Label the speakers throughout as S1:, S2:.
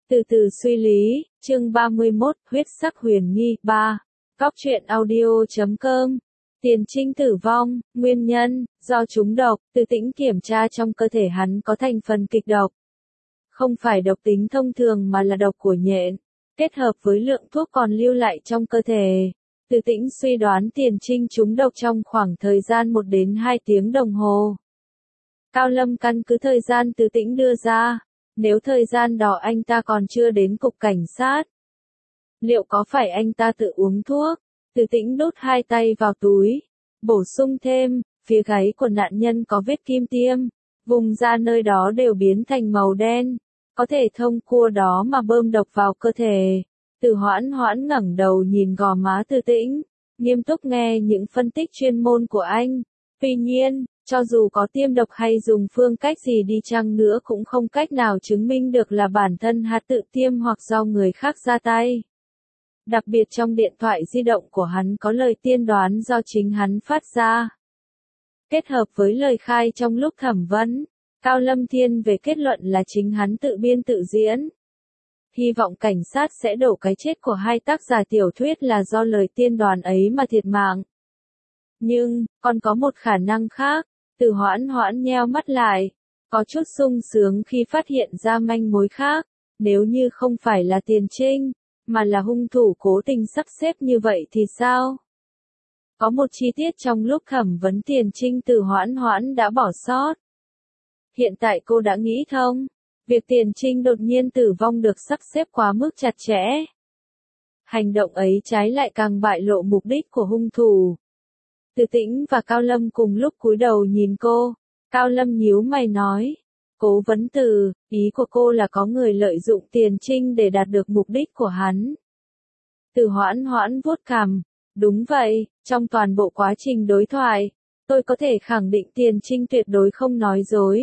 S1: Từ từ suy lý, chương 31, huyết sắc huyền nghi, 3. Góc truyện audio.com. Tiền Trinh tử vong, nguyên nhân, do trúng độc, Từ Tĩnh kiểm tra trong cơ thể hắn có thành phần kịch độc. Không phải độc tính thông thường mà là độc của nhện, kết hợp với lượng thuốc còn lưu lại trong cơ thể. Từ Tĩnh suy đoán Tiền Trinh trúng độc trong khoảng thời gian 1 đến 2 tiếng đồng hồ. Cao Lâm căn cứ thời gian Từ Tĩnh đưa ra. Nếu thời gian đó anh ta còn chưa đến cục cảnh sát, liệu có phải anh ta tự uống thuốc? Từ Tĩnh đút 2 tay vào túi, bổ sung thêm, phía gáy của nạn nhân có vết kim tiêm, vùng da nơi đó đều biến thành màu đen, có thể thông qua đó mà bơm độc vào cơ thể. Từ Hoãn Hoãn ngẩng đầu nhìn gò má Từ Tĩnh, nghiêm túc nghe những phân tích chuyên môn của anh. Tuy nhiên, cho dù có tiêm độc hay dùng phương cách gì đi chăng nữa cũng không cách nào chứng minh được là bản thân hắn tự tiêm hoặc do người khác ra tay. Đặc biệt trong điện thoại di động của hắn có lời tiên đoán do chính hắn phát ra. Kết hợp với lời khai trong lúc thẩm vấn, Cao Lâm thiên về kết luận là chính hắn tự biên tự diễn. Hy vọng cảnh sát sẽ đổ cái chết của 2 tác giả tiểu thuyết là do lời tiên đoán ấy mà thiệt mạng. Nhưng, còn có một khả năng khác. Từ Hoãn Hoãn nheo mắt lại, có chút sung sướng khi phát hiện ra manh mối khác. Nếu như không phải là Tiền Trinh, mà là hung thủ cố tình sắp xếp như vậy thì sao? Có một chi tiết trong lúc thẩm vấn Tiền Trinh Từ Hoãn Hoãn đã bỏ sót. Hiện tại cô đã nghĩ thông, việc Tiền Trinh đột nhiên tử vong được sắp xếp quá mức chặt chẽ. Hành động ấy trái lại càng bại lộ mục đích của hung thủ. Từ Tĩnh và Cao Lâm cùng lúc cúi đầu nhìn cô. Cao Lâm nhíu mày nói, Cố vấn Từ, ý của cô là có người lợi dụng Tiền Trinh để đạt được mục đích của hắn. Từ Hoãn Hoãn vuốt cằm, đúng vậy, trong toàn bộ quá trình đối thoại, tôi có thể khẳng định Tiền Trinh tuyệt đối không nói dối.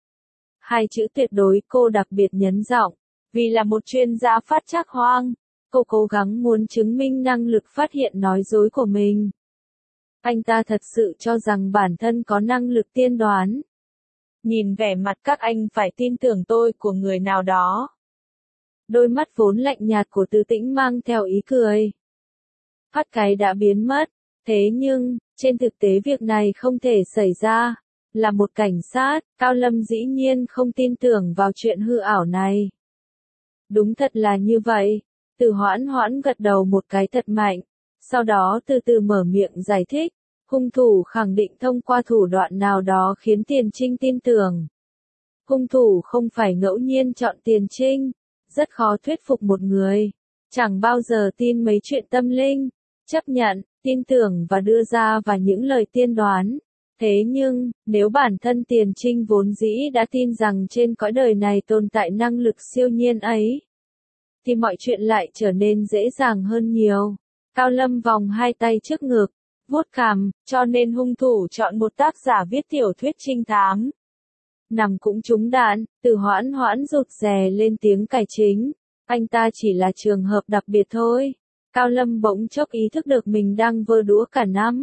S1: 2 chữ tuyệt đối cô đặc biệt nhấn giọng, vì là một chuyên gia phát trắc hoang, cô cố gắng muốn chứng minh năng lực phát hiện nói dối của mình. Anh ta thật sự cho rằng bản thân có năng lực tiên đoán. Nhìn vẻ mặt các anh phải tin tưởng tôi của người nào đó. Đôi mắt vốn lạnh nhạt của Từ Tĩnh mang theo ý cười. Phát cái đã biến mất, thế nhưng, trên thực tế việc này không thể xảy ra. Là một cảnh sát, Cao Lâm dĩ nhiên không tin tưởng vào chuyện hư ảo này. Đúng thật là như vậy. Từ Hoãn Hoãn gật đầu một cái thật mạnh. Sau đó từ từ mở miệng giải thích, hung thủ khẳng định thông qua thủ đoạn nào đó khiến Tiền Trinh tin tưởng. Hung thủ không phải ngẫu nhiên chọn Tiền Trinh, rất khó thuyết phục một người, chẳng bao giờ tin mấy chuyện tâm linh, chấp nhận, tin tưởng và đưa ra và những lời tiên đoán. Thế nhưng, nếu bản thân Tiền Trinh vốn dĩ đã tin rằng trên cõi đời này tồn tại năng lực siêu nhiên ấy, thì mọi chuyện lại trở nên dễ dàng hơn nhiều. Cao Lâm vòng 2 tay trước ngực, vuốt cằm, cho nên hung thủ chọn một tác giả viết tiểu thuyết trinh thám. Nằm cũng trúng đạn, Từ Hoãn Hoãn rụt rè lên tiếng cải chính, anh ta chỉ là trường hợp đặc biệt thôi. Cao Lâm bỗng chốc ý thức được mình đang vơ đũa cả nắm,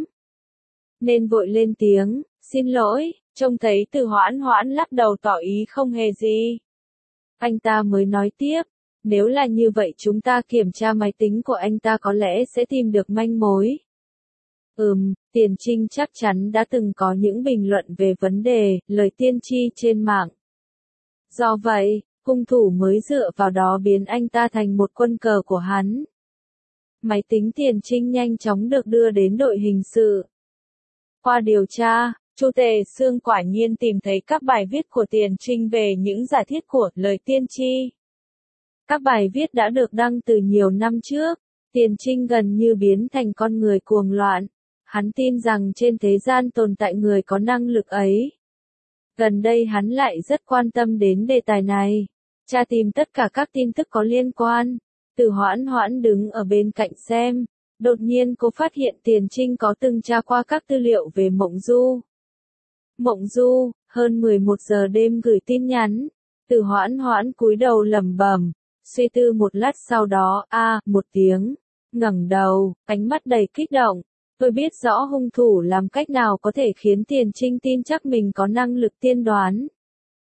S1: nên vội lên tiếng, xin lỗi, trông thấy Từ Hoãn Hoãn lắc đầu tỏ ý không hề gì. Anh ta mới nói tiếp, nếu là như vậy chúng ta kiểm tra máy tính của anh ta có lẽ sẽ tìm được manh mối. Tiền Trinh chắc chắn đã từng có những bình luận về vấn đề, lời tiên tri trên mạng. Do vậy, hung thủ mới dựa vào đó biến anh ta thành một quân cờ của hắn. Máy tính Tiền Trinh nhanh chóng được đưa đến đội hình sự. Qua điều tra, Chu Tề Sương quả nhiên tìm thấy các bài viết của Tiền Trinh về những giả thiết của lời tiên tri. Các bài viết đã được đăng từ nhiều năm trước. Tiền Trinh gần như biến thành con người cuồng loạn. Hắn tin rằng trên thế gian tồn tại người có năng lực ấy. Gần đây hắn lại rất quan tâm đến đề tài này. Tra tìm tất cả các tin tức có liên quan. Từ Hoãn Hoãn đứng ở bên cạnh xem. Đột nhiên cô phát hiện Tiền Trinh có từng tra qua các tư liệu về Mộng Du. Mộng Du, hơn 11 giờ đêm gửi tin nhắn. Từ Hoãn Hoãn cúi đầu lẩm bẩm, suy tư một lát sau đó, một tiếng, ngẩng đầu, ánh mắt đầy kích động. Tôi biết rõ hung thủ làm cách nào có thể khiến Tiền Trinh tin chắc mình có năng lực tiên đoán.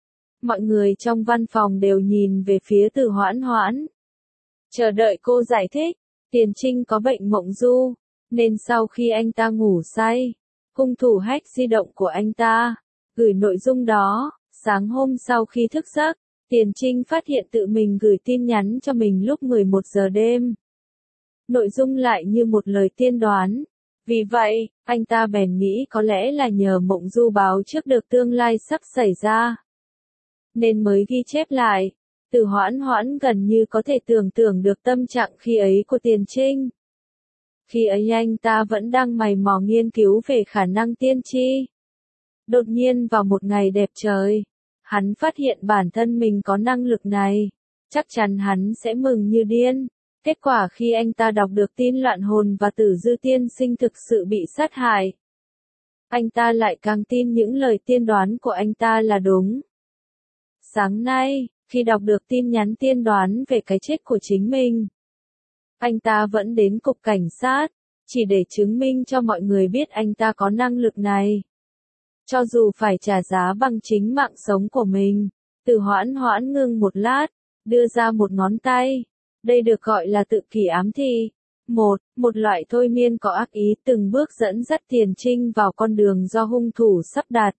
S1: Mọi người trong văn phòng đều nhìn về phía Từ Hoãn Hoãn. Chờ đợi cô giải thích, Tiền Trinh có bệnh mộng du, nên sau khi anh ta ngủ say, hung thủ hack di động của anh ta, gửi nội dung đó. Sáng hôm sau khi thức giấc, Tiền Trinh phát hiện tự mình gửi tin nhắn cho mình lúc 11 giờ đêm. Nội dung lại như một lời tiên đoán. Vì vậy, anh ta bèn nghĩ có lẽ là nhờ mộng du báo trước được tương lai sắp xảy ra, nên mới ghi chép lại. Từ Hoãn Hoãn gần như có thể tưởng tượng được tâm trạng khi ấy của Tiền Trinh. Khi ấy anh ta vẫn đang mày mò nghiên cứu về khả năng tiên tri. Đột nhiên vào một ngày đẹp trời, hắn phát hiện bản thân mình có năng lực này. Chắc chắn hắn sẽ mừng như điên. Kết quả khi anh ta đọc được tin Loạn Hồn và Tử Dư tiên sinh thực sự bị sát hại, anh ta lại càng tin những lời tiên đoán của anh ta là đúng. Sáng nay, khi đọc được tin nhắn tiên đoán về cái chết của chính mình, anh ta vẫn đến cục cảnh sát, chỉ để chứng minh cho mọi người biết anh ta có năng lực này. Cho dù phải trả giá bằng chính mạng sống của mình. Từ Hoãn Hoãn ngưng một lát, đưa ra một ngón tay. Đây được gọi là tự kỷ ám thị. Một loại thôi miên có ác ý từng bước dẫn dắt Tiền Trinh vào con đường do hung thủ sắp đặt.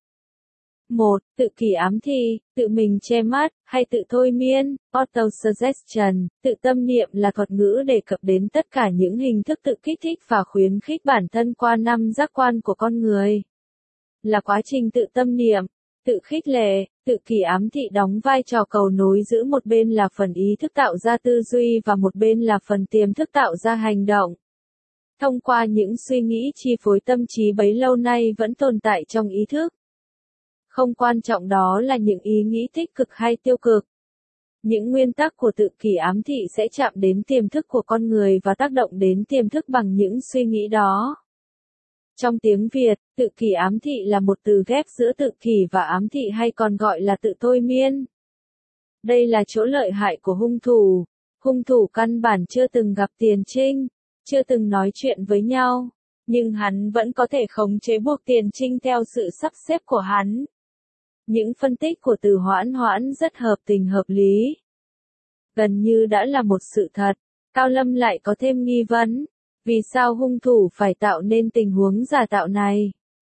S1: Tự kỷ ám thị, tự mình che mắt, hay tự thôi miên, autosuggestion, tự tâm niệm là thuật ngữ đề cập đến tất cả những hình thức tự kích thích và khuyến khích bản thân qua năm giác quan của con người. Là quá trình tự tâm niệm, tự khích lệ. Tự kỷ ám thị đóng vai trò cầu nối giữa một bên là phần ý thức tạo ra tư duy và một bên là phần tiềm thức tạo ra hành động. Thông qua những suy nghĩ chi phối tâm trí bấy lâu nay vẫn tồn tại trong ý thức. Không quan trọng đó là những ý nghĩ tích cực hay tiêu cực. Những nguyên tắc của tự kỷ ám thị sẽ chạm đến tiềm thức của con người và tác động đến tiềm thức bằng những suy nghĩ đó. Trong tiếng Việt, tự kỷ ám thị là một từ ghép giữa tự kỷ và ám thị hay còn gọi là tự thôi miên. Đây là chỗ lợi hại của hung thủ. Hung thủ căn bản chưa từng gặp Tiền Trinh, chưa từng nói chuyện với nhau, nhưng hắn vẫn có thể khống chế buộc Tiền Trinh theo sự sắp xếp của hắn. Những phân tích của Từ Hoãn Hoãn rất hợp tình hợp lý. Gần như đã là một sự thật. Cao Lâm lại có thêm nghi vấn. Vì sao hung thủ phải tạo nên tình huống giả tạo này?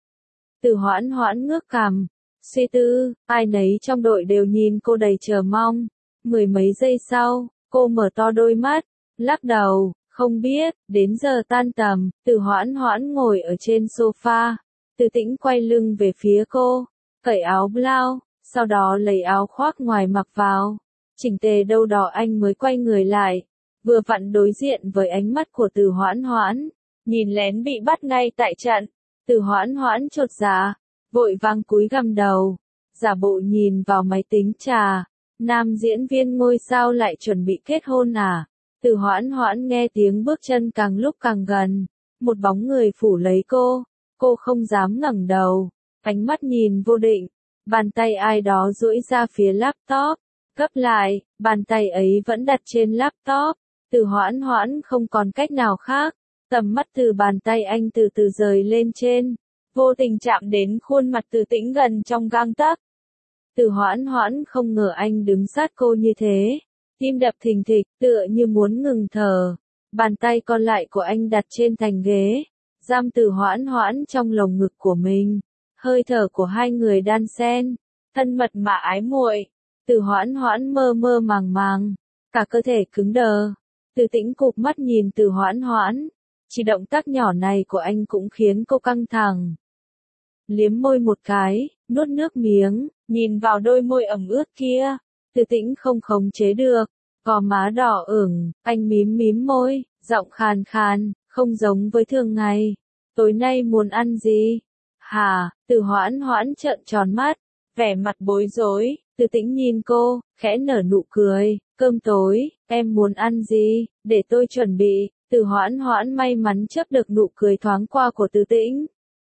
S1: Từ Hoãn Hoãn ngước cằm, suy tư, ai nấy trong đội đều nhìn cô đầy chờ mong. Mười mấy giây sau, cô mở to đôi mắt, lắc đầu, không biết. Đến giờ tan tầm, Từ Hoãn Hoãn ngồi ở trên sofa. Từ Tĩnh quay lưng về phía cô, cởi áo blau, sau đó lấy áo khoác ngoài mặc vào. Chỉnh tề đâu đó anh mới quay người lại. Vừa vặn đối diện với ánh mắt của Từ Hoãn Hoãn, nhìn lén bị bắt ngay tại trận. Từ Hoãn Hoãn chột dạ, vội vàng cúi gằm đầu, giả bộ nhìn vào máy tính trà. Nam diễn viên ngôi sao lại chuẩn bị kết hôn à? Từ Hoãn Hoãn nghe tiếng bước chân càng lúc càng gần, một bóng người phủ lấy cô không dám ngẩng đầu, ánh mắt nhìn vô định, bàn tay ai đó duỗi ra phía laptop, gấp lại, bàn tay ấy vẫn đặt trên laptop. Từ Hoãn Hoãn không còn cách nào khác, tầm mắt từ bàn tay anh từ từ rời lên trên, vô tình chạm đến khuôn mặt Từ Tĩnh gần trong gang tấc. Từ Hoãn Hoãn không ngờ anh đứng sát cô như thế, tim đập thình thịch, tựa như muốn ngừng thở. Bàn tay còn lại của anh đặt trên thành ghế, giam Từ Hoãn Hoãn trong lồng ngực của mình. Hơi thở của hai người đan xen, thân mật mà ái muội. Từ Hoãn Hoãn mơ mơ màng màng, cả cơ thể cứng đờ. Từ Tĩnh cụp mắt nhìn Từ Hoãn Hoãn, chỉ động tác nhỏ này của anh cũng khiến cô căng thẳng. Liếm môi một cái, nuốt nước miếng, nhìn vào đôi môi ẩm ướt kia, Từ Tĩnh không khống chế được, gò má đỏ ửng, anh mím mím môi, giọng khàn khàn, không giống với thường ngày. Tối nay muốn ăn gì? Hả? Từ Hoãn Hoãn trợn tròn mắt, vẻ mặt bối rối. Từ Tĩnh nhìn cô, khẽ nở nụ cười, cơm tối, em muốn ăn gì, để tôi chuẩn bị. Từ Hoãn Hoãn may mắn chớp được nụ cười thoáng qua của Từ Tĩnh.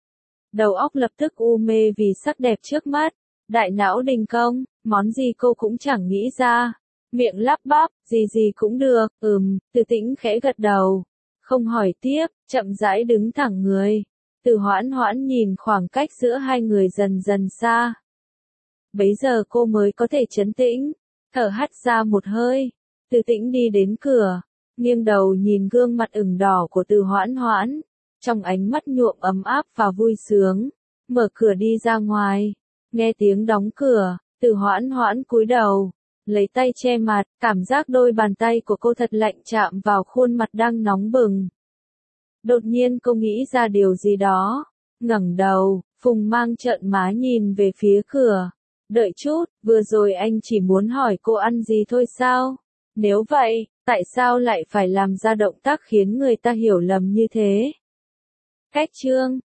S1: Đầu óc lập tức u mê vì sắc đẹp trước mắt, đại não đình công, món gì cô cũng chẳng nghĩ ra. Miệng lắp bắp, gì cũng được, Từ Tĩnh khẽ gật đầu, không hỏi tiếp, chậm rãi đứng thẳng người. Từ Hoãn Hoãn nhìn khoảng cách giữa hai người dần dần xa. Bấy giờ cô mới có thể trấn tĩnh, thở hắt ra một hơi, Từ Tĩnh đi đến cửa, nghiêng đầu nhìn gương mặt ửng đỏ của Từ Hoãn Hoãn, trong ánh mắt nhuộm ấm áp và vui sướng, mở cửa đi ra ngoài, nghe tiếng đóng cửa, Từ Hoãn Hoãn cúi đầu, lấy tay che mặt, cảm giác đôi bàn tay của cô thật lạnh chạm vào khuôn mặt đang nóng bừng. Đột nhiên cô nghĩ ra điều gì đó, ngẩng đầu, Phùng Mang trợn má nhìn về phía cửa. Đợi chút, vừa rồi anh chỉ muốn hỏi cô ăn gì thôi sao? Nếu vậy, tại sao lại phải làm ra động tác khiến người ta hiểu lầm như thế? Cách chương